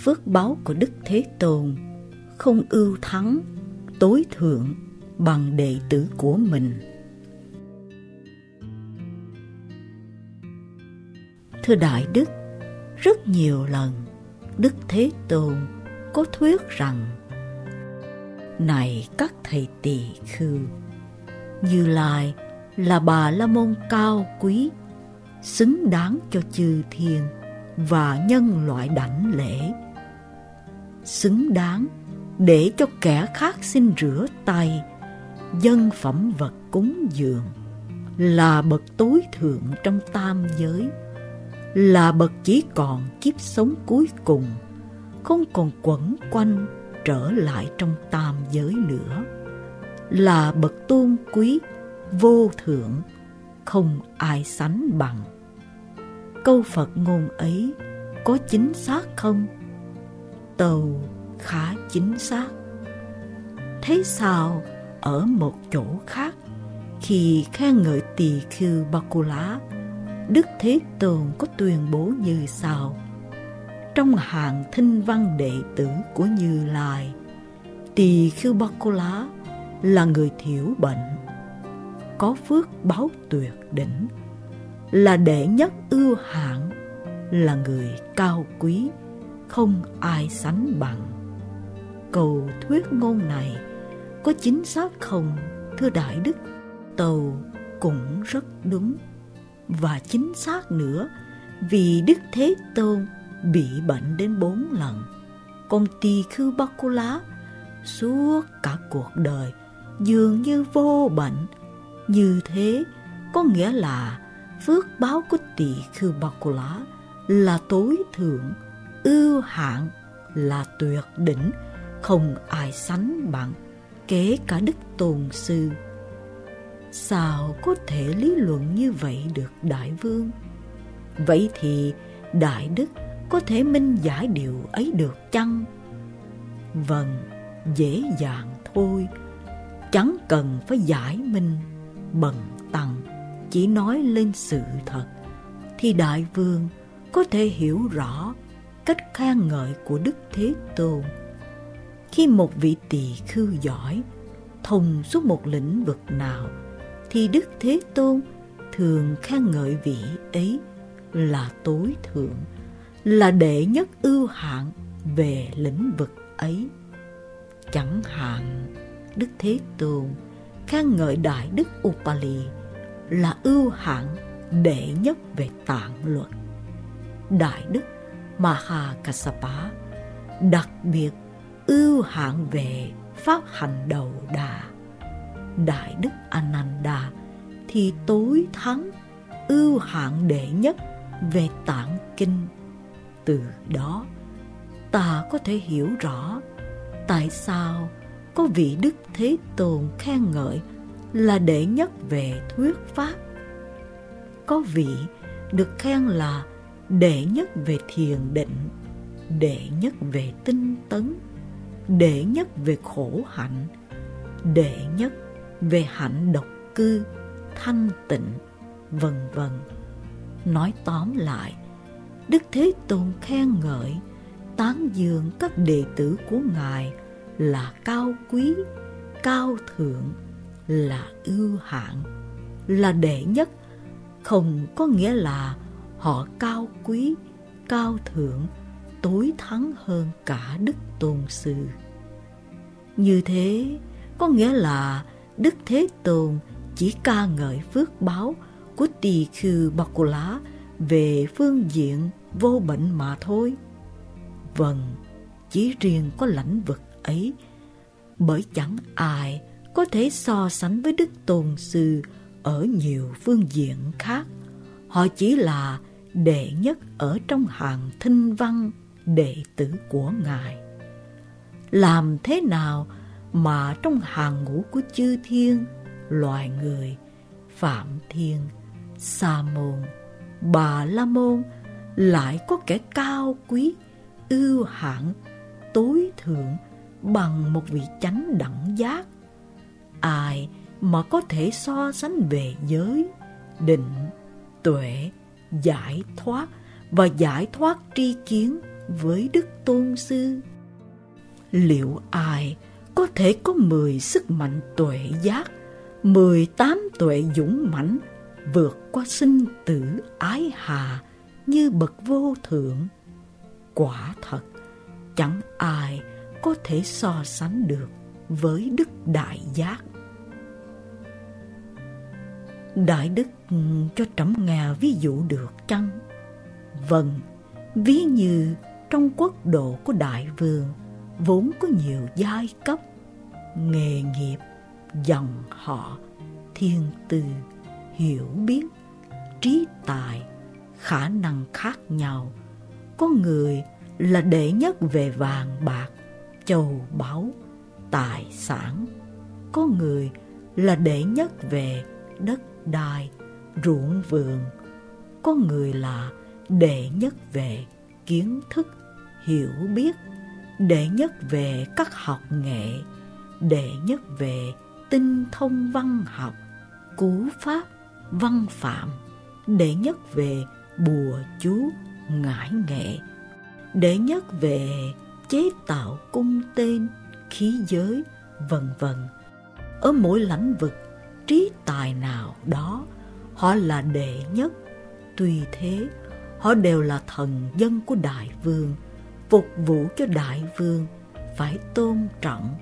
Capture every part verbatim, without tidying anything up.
phước báu của Đức Thế Tôn không ưu thắng, tối thượng bằng đệ tử của mình. Thưa Đại Đức, rất nhiều lần Đức Thế Tôn có thuyết rằng: này các thầy tỳ khưu, Như Lai là Bà La Môn cao quý, xứng đáng cho chư thiên và nhân loại đảnh lễ, xứng đáng để cho kẻ khác xin rửa tay, dâng phẩm vật cúng dường, là bậc tối thượng trong tam giới, là bậc chỉ còn kiếp sống cuối cùng, không còn quẩn quanh trở lại trong tam giới nữa, là bậc tôn quý vô thượng, không ai sánh bằng. Câu Phật ngôn ấy có chính xác không? Tâu khá chính xác. Thế sao ở một chỗ khác, khi khen ngợi tỳ khưu Bakula, Đức Thế Tôn có tuyên bố như sau: trong hàng thinh văn đệ tử của Như Lai, tỳ khưu Bakula là người thiểu bệnh, có phước báo tuyệt đỉnh, là đệ nhất ưu hạng, là người cao quý, không ai sánh bằng. Câu thuyết ngôn này có chính xác không, thưa Đại Đức? Tâu cũng rất đúng và chính xác nữa, vì Đức Thế Tôn bị bệnh đến bốn lần, còn tỳ khưu Bakula suốt cả cuộc đời dường như vô bệnh. Như thế có nghĩa là phước báo của tỳ khưu Bakula là tối thượng, ưu hạng, là tuyệt đỉnh, không ai sánh bằng, kể cả Đức Tôn Sư. Sao có thể lý luận như vậy được, Đại Vương? Vậy thì Đại Đức có thể minh giải điều ấy được chăng? Vâng, dễ dàng thôi, chẳng cần phải giải minh bần tăng, chỉ nói lên sự thật thì Đại Vương có thể hiểu rõ cách khen ngợi của Đức Thế Tôn. Khi một vị tỳ khưu giỏi, thông suốt một lĩnh vực nào, thì Đức Thế Tôn thường khen ngợi vị ấy là tối thượng, là đệ nhất ưu hạng về lĩnh vực ấy. Chẳng hạn, Đức Thế Tôn khen ngợi Đại Đức Upali là ưu hạng đệ nhất về tạng luật, Đại Đức Mahakassapa đặc biệt ưu hạng về pháp hành đầu đà, Đại Đức Ananda thì tối thắng, ưu hạng đệ nhất về tạng kinh. Từ đó ta có thể hiểu rõ tại sao có vị Đức Thế Tôn khen ngợi là đệ nhất về thuyết pháp, có vị được khen là đệ nhất về thiền định, đệ nhất về tinh tấn, đệ nhất về khổ hạnh, đệ nhất về hạnh độc cư, thanh tịnh, vân vân. Nói tóm lại, Đức Thế Tôn khen ngợi, tán dương các đệ tử của Ngài là cao quý, cao thượng, là ưu hạng, là đệ nhất, không có nghĩa là họ cao quý, cao thượng, tối thắng hơn cả Đức Tôn Sư. Như thế có nghĩa là Đức Thế Tôn chỉ ca ngợi phước báo của tỳ khưu Bakula về phương diện vô bệnh mà thôi. Vâng, chỉ riêng có lãnh vực ấy, bởi chẳng ai có thể so sánh với Đức Tôn Sư ở nhiều phương diện khác. Họ chỉ là đệ nhất ở trong hàng thinh văn đệ tử của Ngài. Làm thế nào mà trong hàng ngũ của chư thiên, loài người, Phạm Thiên, Sa Môn, Bà La Môn lại có kẻ cao quý, ưu hạng, tối thượng bằng một vị chánh đẳng giác? Ai mà có thể so sánh về giới, định, tuệ, giải thoát và giải thoát tri kiến với Đức Tôn Sư. Liệu ai có thể có mười sức mạnh tuệ giác, mười tám tuệ dũng mãnh, vượt qua sinh tử ái hà như bậc vô thượng? Quả thật, chẳng ai có thể so sánh được với Đức Đại Giác. Đại Đức cho trẫm nghe ví dụ được chăng? Vâng, ví như trong quốc độ của Đại Vương vốn có nhiều giai cấp, nghề nghiệp, dòng họ, thiên tư, hiểu biết, trí tài, khả năng khác nhau. Có người là đệ nhất về vàng bạc, châu báu, tài sản. Có người là đệ nhất về đất đai, ruộng vườn. Có người là đệ nhất về kiến thức, hiểu biết, đệ nhất về các học nghệ, đệ nhất về tinh thông văn học, cú pháp, văn phạm, đệ nhất về bùa chú, ngải nghệ, đệ nhất về chế tạo cung tên, khí giới, vân vân. Ở mỗi lĩnh vực trí tài nào đó, họ là đệ nhất. Tuy thế, họ đều là thần dân của Đại Vương, phục vụ cho Đại Vương phải tôn trọng,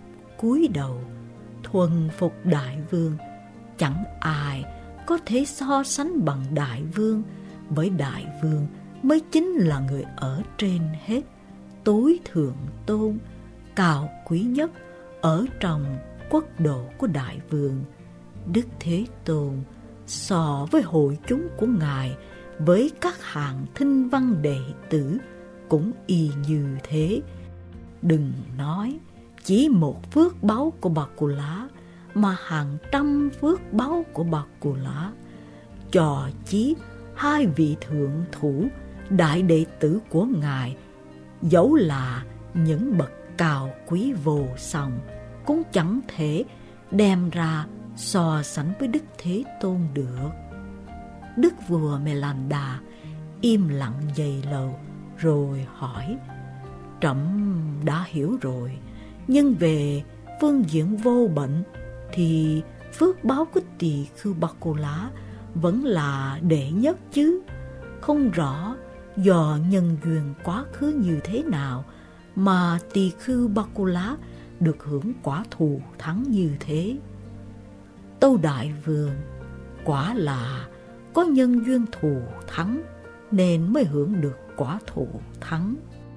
cúi đầu thuần phục Đại Vương. Chẳng ai có thể so sánh bằng Đại Vương, bởi Đại Vương mới chính là người ở trên hết, tối thượng tôn, cao quý nhất ở trong quốc độ của Đại Vương. Đức Thế Tôn so với hội chúng của Ngài với các hàng thinh văn đệ tử cũng y như thế. Đừng nói chỉ một phước báu của Bà Cù Lá, mà hàng trăm phước báu của Bà Cù Lá. Cho chí hai vị thượng thủ đại đệ tử của Ngài, dẫu là những bậc cao quý vô song, cũng chẳng thể đem ra so sánh với Đức Thế Tôn được. Đức vua Melanda im lặng dày lâu rồi hỏi: trẫm đã hiểu rồi, nhưng về phương diện vô bệnh thì phước báo của tỳ khưu Bà Cù Lá vẫn là đệ nhất chứ. Không rõ do nhân duyên quá khứ như thế nào mà tỳ khưu Bà Cù Lá được hưởng quả thù thắng như thế. Tâu Đại Vương, quả là có nhân duyên thù thắng nên mới hưởng được quả thù thắng.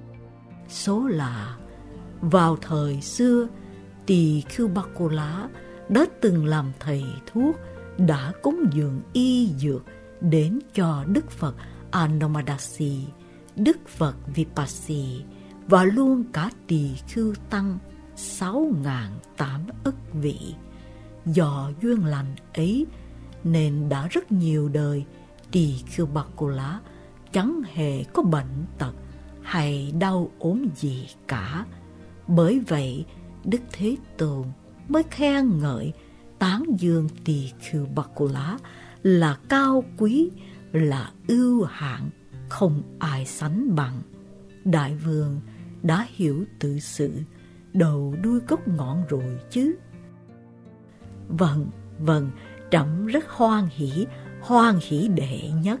Số là vào thời xưa, tỳ khưu Bà Cù Lá đã từng làm thầy thuốc, đã cúng dường y dược đến cho Đức Phật Anomadasi, Đức Phật Vipassi và luôn cả tỳ khưu tăng sáu ngàn tám ức vị. Do duyên lành ấy nên đã rất nhiều đời tỳ khưu Bà Cù Lá chẳng hề có bệnh tật hay đau ốm gì cả. Bởi vậy Đức Thế Tôn mới khen ngợi tán dương tỳ khưu Bà Cù Lá là cao quý, là ưu hạng, không ai sánh bằng. Đại Vương đã hiểu tự sự đầu đuôi gốc ngọn rồi chứ? Vâng, vâng, trẫm rất hoan hỷ, hoan hỷ đệ nhất.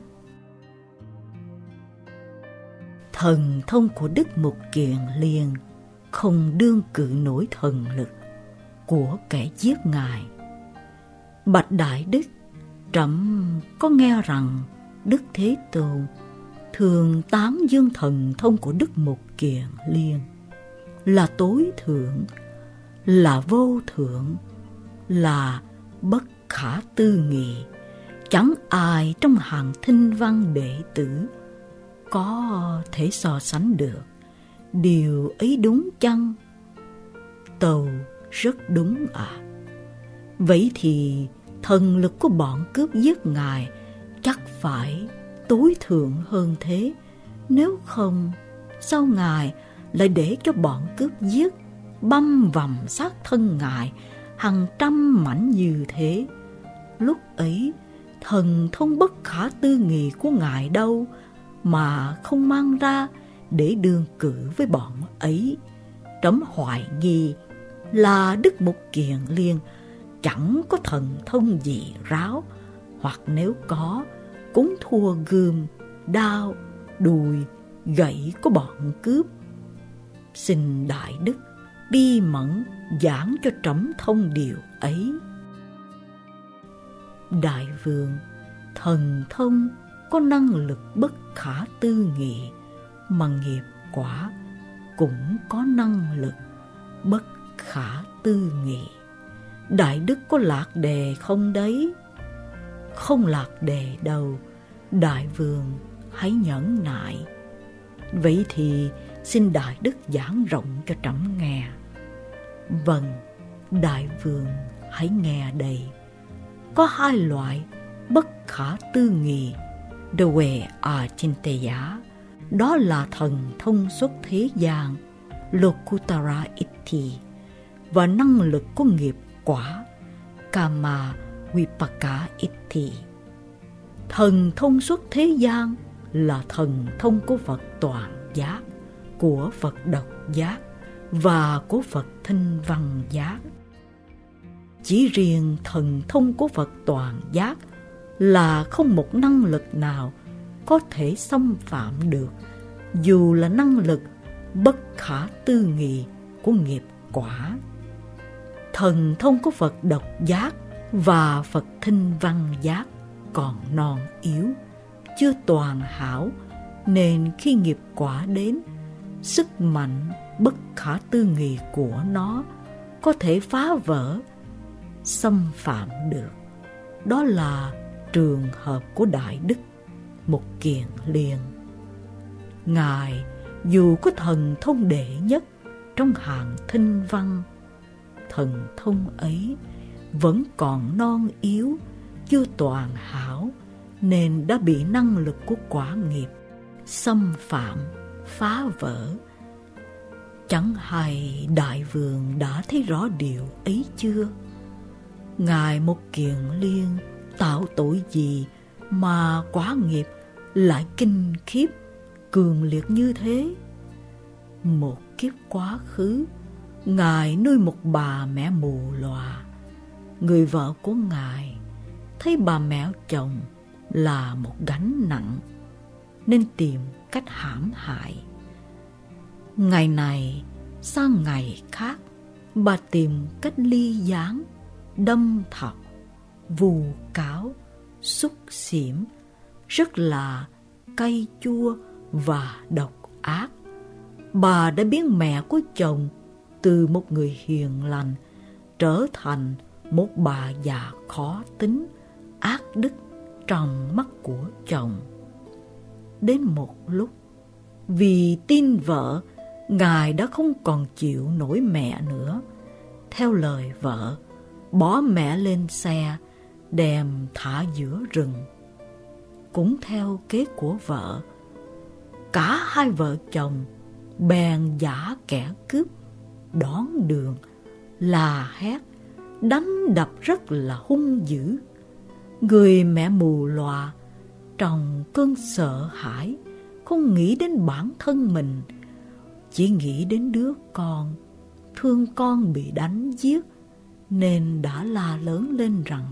Thần thông của Đức Mục Kiền Liên không đương cự nổi thần lực của kẻ giết Ngài. Bạch Đại Đức, trẫm có nghe rằng Đức Thế Tôn thường tán dương thần thông của Đức Mục Kiền Liên là tối thượng, là vô thượng, là bất khả tư nghị. Chẳng ai trong hàng thinh văn đệ tử có thể so sánh được. Điều ấy đúng chăng? Tâu rất đúng ạ. À. Vậy thì thần lực của bọn cướp giết Ngài chắc phải tối thượng hơn thế. Nếu không, sao Ngài lại để cho bọn cướp giết băm vằm xác thân Ngài hàng trăm mảnh như thế? Lúc ấy thần thông bất khả tư nghị của Ngài đâu mà không mang ra để đương cử với bọn ấy. Trẫm hoài nghi là Đức Mục Kiền Liên chẳng có thần thông gì ráo, hoặc nếu có cũng thua gươm, đao, đùi, gậy của bọn cướp. Xin đại đức bi mẫn giảng cho trẫm thông điều ấy. Đại vương, thần thông có năng lực bất khả tư nghị, mà nghiệp quả cũng có năng lực bất khả tư nghị. Đại đức có lạc đề không đấy? Không lạc đề đâu, đại vương hãy nhẫn nại. Vậy thì xin đại đức giảng rộng cho trẫm nghe. Vâng, đại vương hãy nghe đây. Có hai loại bất khả tư nghị Dwe Achinteya, đó là thần thông xuất thế gian Lokutara Itti và năng lực của nghiệp quả Kama Vipaka Itti. Thần thông xuất thế gian là thần thông của Phật toàn giác, của Phật độc giác và của Phật thinh văn giác. Chỉ riêng thần thông của Phật toàn giác là không một năng lực nào có thể xâm phạm được, dù là năng lực bất khả tư nghị của nghiệp quả. Thần thông của Phật độc giác và Phật thinh văn giác còn non yếu, chưa toàn hảo, nên khi nghiệp quả đến, sức mạnh bất khả tư nghị của nó có thể phá vỡ, xâm phạm được. Đó là trường hợp của Đại Đức Mục Kiền Liên. Ngài dù có thần thông đệ nhất trong hàng thinh văn, thần thông ấy vẫn còn non yếu, chưa toàn hảo, nên đã bị năng lực của quả nghiệp xâm phạm, phá vỡ. Chẳng hay đại vương đã thấy rõ điều ấy chưa? Ngài Mục Kiền Liên tạo tội gì mà quả nghiệp lại kinh khiếp, cường liệt như thế? Một kiếp quá khứ, Ngài nuôi một bà mẹ mù lòa. Người vợ của Ngài thấy bà mẹ chồng là một gánh nặng, nên tìm cách hãm hại. Ngày này sang ngày khác, bà tìm cách ly gián, đâm thọc, vù cáo, xúc xỉm, rất là cay chua và độc ác. Bà đã biến mẹ của chồng từ một người hiền lành trở thành một bà già khó tính, ác đức trong mắt của chồng. Đến một lúc, vì tin vợ, Ngài đã không còn chịu nổi mẹ nữa. Theo lời vợ, bỏ mẹ lên xe, đem thả giữa rừng. Cũng theo kế của vợ, cả hai vợ chồng bèn giả kẻ cướp, đón đường, la hét, đánh đập rất là hung dữ. Người mẹ mù lòa trong cơn sợ hãi, không nghĩ đến bản thân mình, chỉ nghĩ đến đứa con, thương con bị đánh giết, nên đã la lớn lên rằng: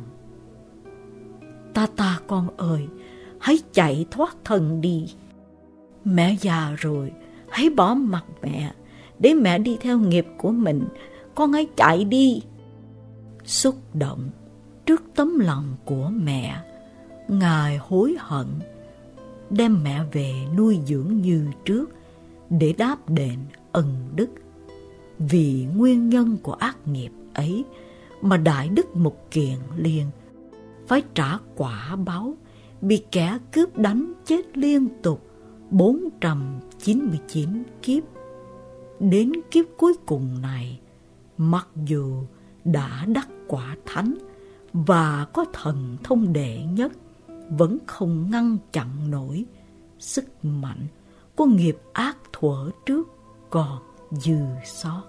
Ta ta con ơi, hãy chạy thoát thân đi. Mẹ già rồi, hãy bỏ mặc mẹ, để mẹ đi theo nghiệp của mình, con hãy chạy đi. Xúc động trước tấm lòng của mẹ, Ngài hối hận, đem mẹ về nuôi dưỡng như trước để đáp đền ân đức. Vì nguyên nhân của ác nghiệp ấy mà Đại Đức Mục Kiền Liên phải trả quả báo, bị kẻ cướp đánh chết liên tục bốn trăm chín mươi chín kiếp. Đến kiếp cuối cùng này, mặc dù đã đắc quả thánh và có thần thông đệ nhất, vẫn không ngăn chặn nổi sức mạnh của nghiệp ác thuở trước còn dư sót.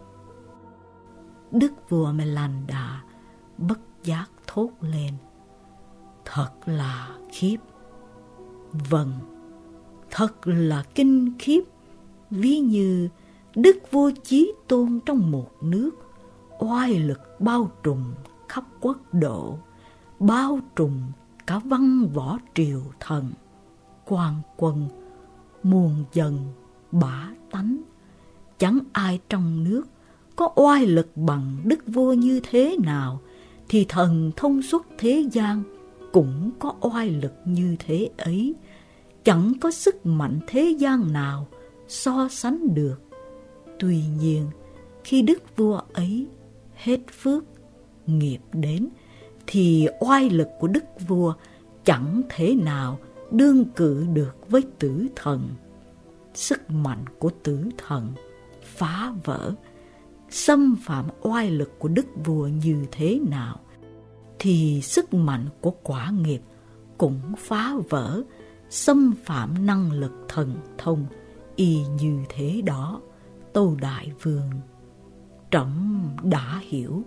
Đức vua Melanda bất giác thốt lên: Thật là khiếp! Vâng, thật là kinh khiếp Ví như đức vua Chí Tôn trong một nước, oai lực bao trùm khắp quốc độ, bao trùm cả văn võ triều thần, quan quân, muôn dân, bả tánh. Chẳng ai trong nước có oai lực bằng đức vua như thế nào, thì thần thông suốt thế gian cũng có oai lực như thế ấy. Chẳng có sức mạnh thế gian nào so sánh được. Tuy nhiên, khi đức vua ấy hết phước, nghiệp đến, thì oai lực của đức vua chẳng thể nào đương cự được với tử thần. Sức mạnh của tử thần phá vỡ, xâm phạm oai lực của đức vua như thế nào, thì sức mạnh của quả nghiệp cũng phá vỡ, xâm phạm năng lực thần thông y như thế đó. Tâu Đại Vương, trẫm đã hiểu.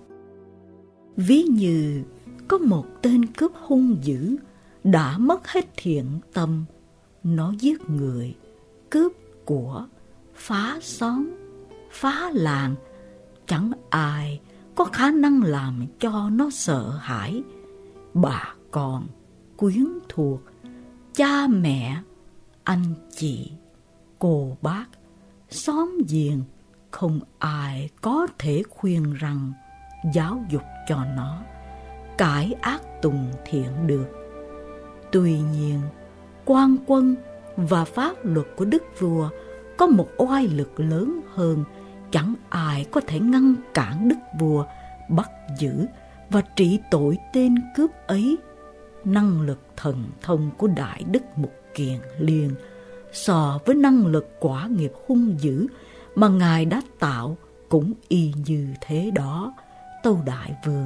Ví như có một tên cướp hung dữ đã mất hết thiện tâm, nó giết người, cướp của, phá xóm, phá làng, chẳng ai có khả năng làm cho nó sợ hãi. Bà con, quyến thuộc, cha mẹ, anh chị, cô bác, xóm giềng, không ai có thể khuyên rằng giáo dục cho nó cải ác tùng thiện được. Tuy nhiên, quan quân và pháp luật của đức vua có một oai lực lớn hơn, chẳng ai có thể ngăn cản đức vua bắt giữ và trị tội tên cướp ấy. Năng lực thần thông của Đại Đức Mục Kiền Liên so với năng lực quả nghiệp hung dữ mà Ngài đã tạo cũng y như thế đó. Tâu Đại Vương,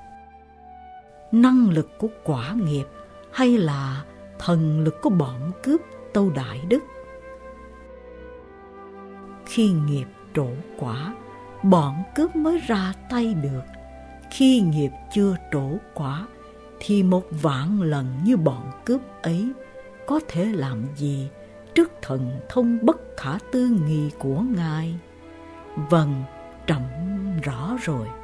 năng lực của quả nghiệp hay là thần lực của bọn cướp, Tâu Đại Đức? Khi nghiệp trổ quả, bọn cướp mới ra tay được. Khi nghiệp chưa trổ quả, thì một vạn lần như bọn cướp ấy có thể làm gì trước thần thông bất khả tư nghị của Ngài? Vâng, trẫm rõ rồi.